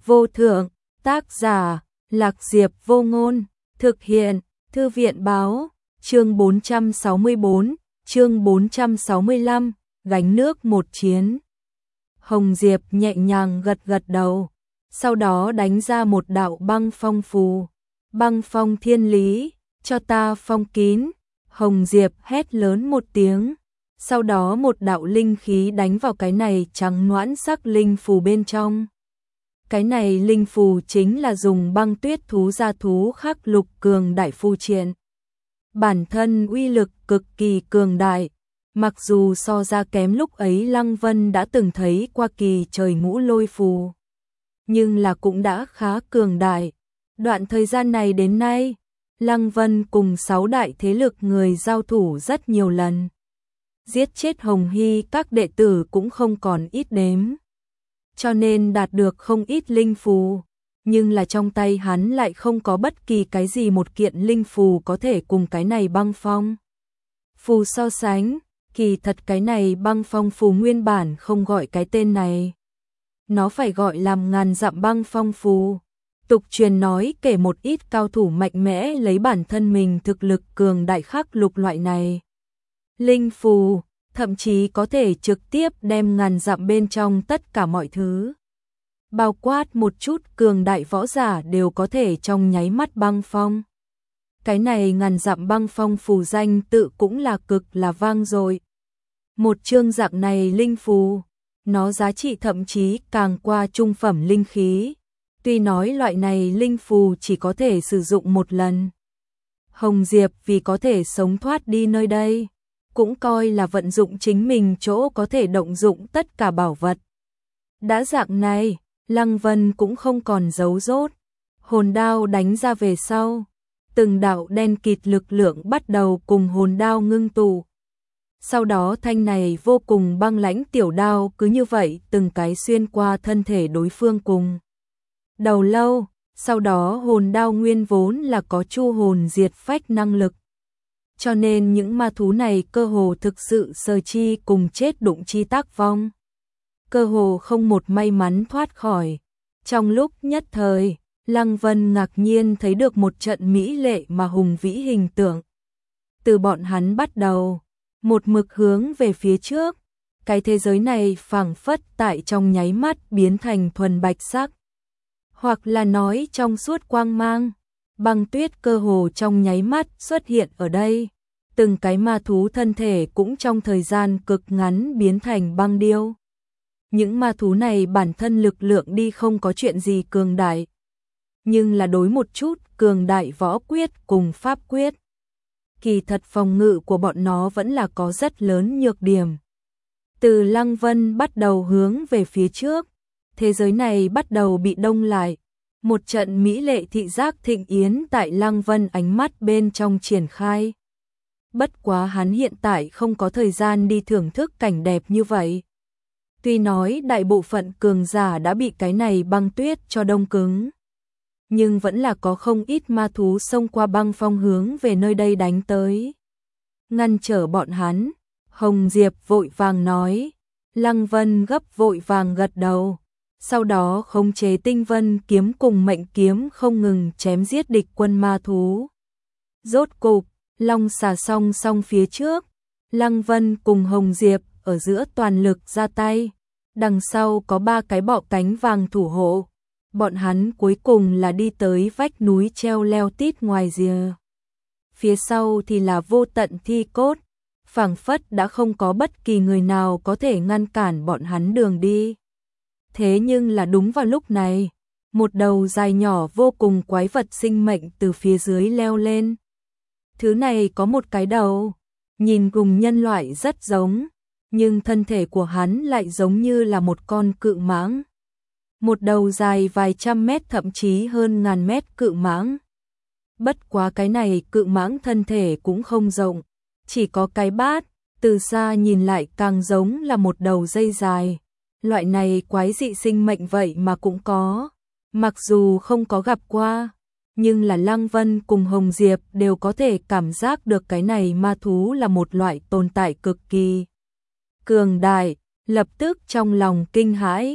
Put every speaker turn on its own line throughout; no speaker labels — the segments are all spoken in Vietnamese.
vô thượng, tác giả, Lạc Diệp Vô Ngôn, thực hiện, Thư viện báo, chương 464, chương 465, gánh nước một chiến. Hồng Diệp nhẹ nhàng gật gật đầu, sau đó đánh ra một đạo băng phong phù. Băng phong thiên lý, cho ta phong kín. Hồng Diệp hét lớn một tiếng, sau đó một đạo linh khí đánh vào cái này trắng noãn sắc linh phù bên trong. Cái này linh phù chính là dùng băng tuyết thú gia thú khắc lục cường đại phù triện. Bản thân uy lực cực kỳ cường đại, mặc dù so ra kém lúc ấy Lăng Vân đã từng thấy qua kỳ trời ngũ lôi phù, nhưng là cũng đã khá cường đại. Đoạn thời gian này đến nay, Lăng Vân cùng 6 đại thế lực người giao thủ rất nhiều lần. Giết chết Hồng Hy các đệ tử cũng không còn ít đếm. Cho nên đạt được không ít linh phù, nhưng là trong tay hắn lại không có bất kỳ cái gì một kiện linh phù có thể cùng cái này băng phong phù so sánh. Kỳ thật cái này băng phong phù nguyên bản không gọi cái tên này, nó phải gọi làm ngàn dặm băng phong phù. Tục truyền nói kể một ít cao thủ mạnh mẽ lấy bản thân mình thực lực cường đại khắc lục loại này linh phù, thậm chí có thể trực tiếp đem ngàn dặm bên trong tất cả mọi thứ, bao quát một chút cường đại võ giả đều có thể trong nháy mắt băng phong. Cái này ngàn dặm băng phong phù danh tự cũng là cực là vang dội. Một chương dạng này linh phù, nó giá trị thậm chí càng qua trung phẩm linh khí. Tuy nói loại này linh phù chỉ có thể sử dụng một lần, Hồng Diệp vì có thể sống thoát đi nơi đây, cũng coi là vận dụng chính mình chỗ có thể động dụng tất cả bảo vật. Đã dạng này, Lăng Vân cũng không còn giấu rốt, hồn đao đánh ra về sau, từng đạo đen kịt lực lượng bắt đầu cùng hồn đao ngưng tụ. Sau đó thanh này vô cùng băng lãnh tiểu đao cứ như vậy từng cái xuyên qua thân thể đối phương cùng đầu lâu. Sau đó hồn đao nguyên vốn là có chu hồn diệt phách năng lực, cho nên những ma thú này cơ hồ thực sự sơ chi cùng chết đụng chi tác vong, cơ hồ không một may mắn thoát khỏi. Trong lúc nhất thời, Lăng Vân ngạc nhiên thấy được một trận mỹ lệ mà hùng vĩ hình tượng. Từ bọn hắn bắt đầu, một mực hướng về phía trước, cái thế giới này phảng phất tại trong nháy mắt biến thành thuần bạch sắc, hoặc là nói trong suốt quang mang. Băng tuyết cơ hồ trong nháy mắt xuất hiện ở đây, từng cái ma thú thân thể cũng trong thời gian cực ngắn biến thành băng điêu. Những ma thú này bản thân lực lượng đi không có chuyện gì cường đại, nhưng là đối một chút cường đại võ quyết cùng pháp quyết, kỳ thật phòng ngự của bọn nó vẫn là có rất lớn nhược điểm. Từ Lăng Vân bắt đầu hướng về phía trước, thế giới này bắt đầu bị đông lại. Một trận mỹ lệ thị giác thịnh yến tại Lăng Vân ánh mắt bên trong triển khai. Bất quá hắn hiện tại không có thời gian đi thưởng thức cảnh đẹp như vậy. Tuy nói đại bộ phận cường giả đã bị cái này băng tuyết cho đông cứng, nhưng vẫn là có không ít ma thú xông qua băng phong hướng về nơi đây đánh tới. Ngăn trở bọn hắn, Hồng Diệp vội vàng nói. Lăng Vân gấp vội vàng gật đầu, sau đó khống chế tinh vân kiếm cùng mệnh kiếm không ngừng chém giết địch quân ma thú. Rốt cục, long xà song song phía trước, Lăng Vân cùng Hồng Diệp ở giữa toàn lực ra tay, đằng sau có 3 cái bọ cánh vàng thủ hộ. Bọn hắn cuối cùng là đi tới vách núi treo leo tít ngoài rìa. Phía sau thì là vô tận thi cốt, phảng phất đã không có bất kỳ người nào có thể ngăn cản bọn hắn đường đi. Thế nhưng là đúng vào lúc này, một đầu dài nhỏ vô cùng quái vật sinh mệnh từ phía dưới leo lên. Thứ này có một cái đầu, nhìn cùng nhân loại rất giống, nhưng thân thể của hắn lại giống như là một con cự mãng. Một đầu dài vài trăm mét thậm chí hơn ngàn mét cự mãng. Bất quá cái này cự mãng thân thể cũng không rộng, chỉ có cái bát, từ xa nhìn lại càng giống là một đầu dây dài. Loại này quái dị sinh mệnh vậy mà cũng có, mặc dù không có gặp qua, nhưng là Lăng Vân cùng Hồng Diệp đều có thể cảm giác được cái này ma thú là một loại tồn tại cực kỳ cường đại, lập tức trong lòng kinh hãi.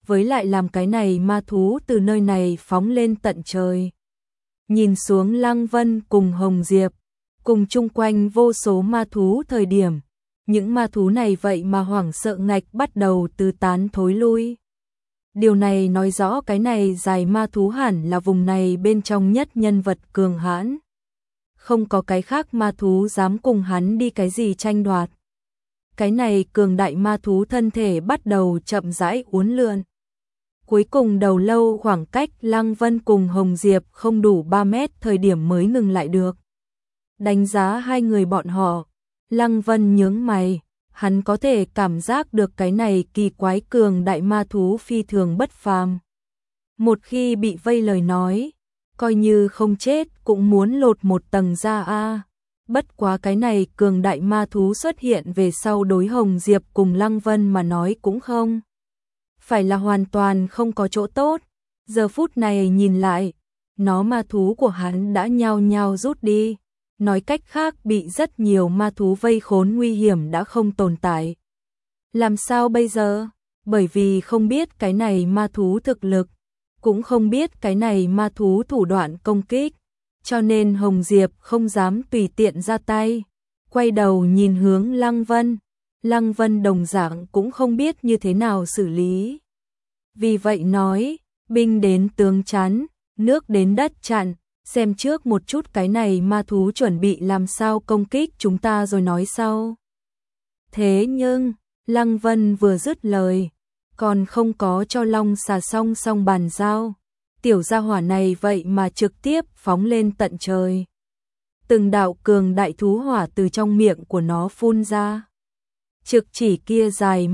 với lại làm cái này ma thú từ nơi này phóng lên tận trời. Nhìn xuống Lăng Vân cùng Hồng Diệp, cùng chung quanh vô số ma thú thời điểm, những ma thú này vậy mà hoảng sợ ngạch bắt đầu tứ tán thối lui. Điều này nói rõ cái này dài ma thú hẳn là vùng này bên trong nhất nhân vật cường hãn. Không có cái khác ma thú dám cùng hắn đi cái gì tranh đoạt. Cái này cường đại ma thú thân thể bắt đầu chậm rãi uốn lượn. Cuối cùng đầu lâu khoảng cách Lăng Vân cùng Hồng Diệp không đủ 3 mét thời điểm mới ngừng lại được. Đánh giá hai người bọn họ, Lăng Vân nhướng mày, hắn có thể cảm giác được cái này kỳ quái cường đại ma thú phi thường bất phàm. Một khi bị vây lời nói, coi như không chết cũng muốn lột một tầng da a. Bất quá cái này cường đại ma thú xuất hiện về sau đối Hồng Diệp cùng Lăng Vân mà nói cũng không phải là hoàn toàn không có chỗ tốt. Giờ phút này nhìn lại, nó ma thú của hắn đã nhao nhao rút đi. Nói cách khác bị rất nhiều ma thú vây khốn nguy hiểm đã không tồn tại. Làm sao bây giờ? Bởi vì không biết cái này ma thú thực lực, cũng không biết cái này ma thú thủ đoạn công kích, cho nên Hồng Diệp không dám tùy tiện ra tay. Quay đầu nhìn hướng Lăng Vân, Lăng Vân đồng dạng cũng không biết như thế nào xử lý. Vì vậy nói, binh đến tướng chắn, nước đến đất chặn, xem trước một chút cái này ma thú chuẩn bị làm sao công kích chúng ta rồi nói sau. Thế nhưng, Lăng Vân vừa dứt lời, còn không có cho Long Xà song song bàn giao. Tiểu gia hỏa này vậy mà trực tiếp phóng lên tận trời. Từng đạo cường đại thú hỏa từ trong miệng của nó phun ra. Trực chỉ kia dài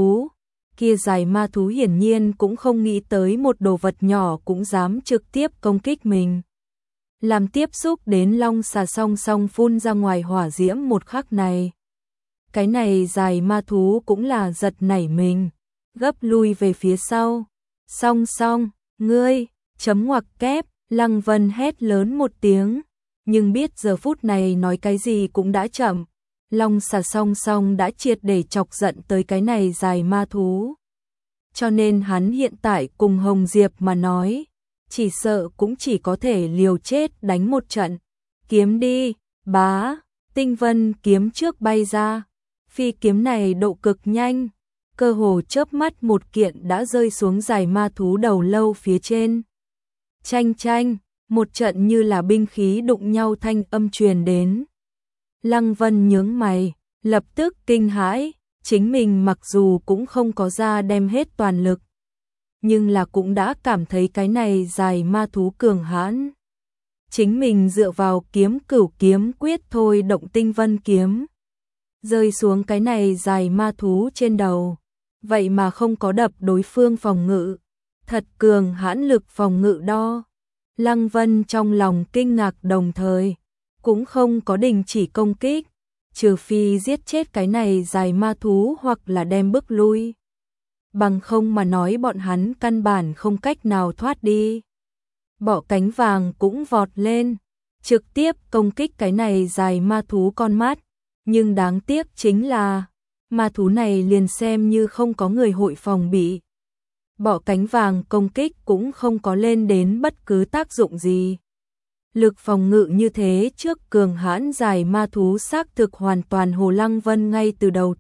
ma thú hiển nhiên cũng không nghĩ tới một đồ vật nhỏ cũng dám trực tiếp công kích mình. Làm tiếp xúc đến Long Xà song song phun ra ngoài hỏa diễm một khắc này. Cái này dài ma thú cũng là giật nảy mình, gấp lui về phía sau. Song song, ngươi, chấm ngoặc kép, Lăng Vân hét lớn một tiếng, nhưng biết giờ phút này nói cái gì cũng đã chậm. Long Xà song song đã triệt để chọc giận tới cái này dài ma thú. Cho nên hắn hiện tại cùng Hồng Diệp mà nói, chỉ sợ cũng chỉ có thể liều chết đánh một trận. Kiếm đi, bá, tinh vân kiếm trước bay ra. Phi kiếm này độ cực nhanh, cơ hồ chớp mắt một kiện đã rơi xuống dài ma thú đầu lâu phía trên. Chanh chanh, một trận như là binh khí đụng nhau thanh âm truyền đến. Lăng Vân nhướng mày, lập tức kinh hãi, chính mình mặc dù cũng không có ra đem hết toàn lực, nhưng là cũng đã cảm thấy cái này dài ma thú cường hãn. Chính mình dựa vào kiếm cửu kiếm quyết thôi động tinh vân kiếm, rơi xuống cái này dài ma thú trên đầu, vậy mà không có đập đối phương phòng ngự, thật cường hãn lực phòng ngự đo. Lăng Vân trong lòng kinh ngạc đồng thời, cũng không có đình chỉ công kích, trừ phi giết chết cái này dài ma thú hoặc là đem bước lui. Bằng không mà nói bọn hắn căn bản không cách nào thoát đi. Bọ cánh vàng cũng vọt lên, trực tiếp công kích cái này dài ma thú con mắt, nhưng đáng tiếc chính là ma thú này liền xem như không có người hội phòng bị. Bọ cánh vàng công kích cũng không có lên đến bất cứ tác dụng gì. Lực phòng ngự như thế trước cường hãn dài ma thú xác thực hoàn toàn hồ Lăng Vân ngay từ đầu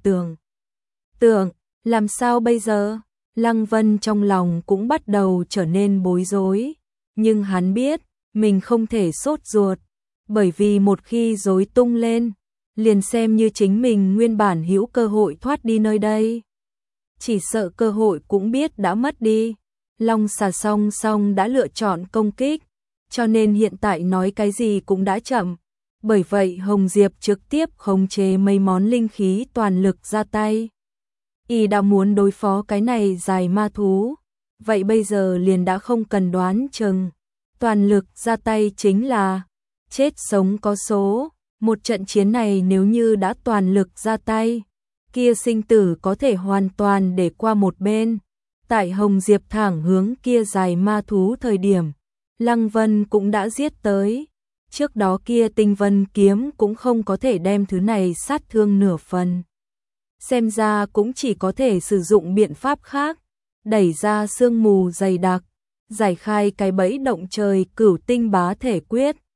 tưởng, làm sao bây giờ? Lăng Vân trong lòng cũng bắt đầu trở nên bối rối, nhưng hắn biết, mình không thể sốt ruột, bởi vì một khi rối tung lên, liền xem như chính mình nguyên bản hữu cơ hội thoát đi nơi đây. Chỉ sợ cơ hội cũng biết đã mất đi. Long Xà song song đã lựa chọn công kích, cho nên hiện tại nói cái gì cũng đã chậm. Bởi vậy Hồng Diệp trực tiếp khống chế mấy món linh khí toàn lực ra tay. Y đã muốn đối phó cái này dài ma thú, vậy bây giờ liền đã không cần đoán chừng. Toàn lực ra tay chính là chết sống có số. Một trận chiến này nếu như đã toàn lực ra tay, kia sinh tử có thể hoàn toàn để qua một bên. Tại Hồng Diệp thẳng hướng kia dài ma thú thời điểm, Lăng Vân cũng đã giết tới. Trước đó kia tinh vân kiếm cũng không có thể đem thứ này sát thương nửa phần. Xem ra cũng chỉ có thể sử dụng biện pháp khác. đẩy ra sương mù dày đặc, giải khai cái bẫy động trời Cửu Tinh Bá Thể Quyết,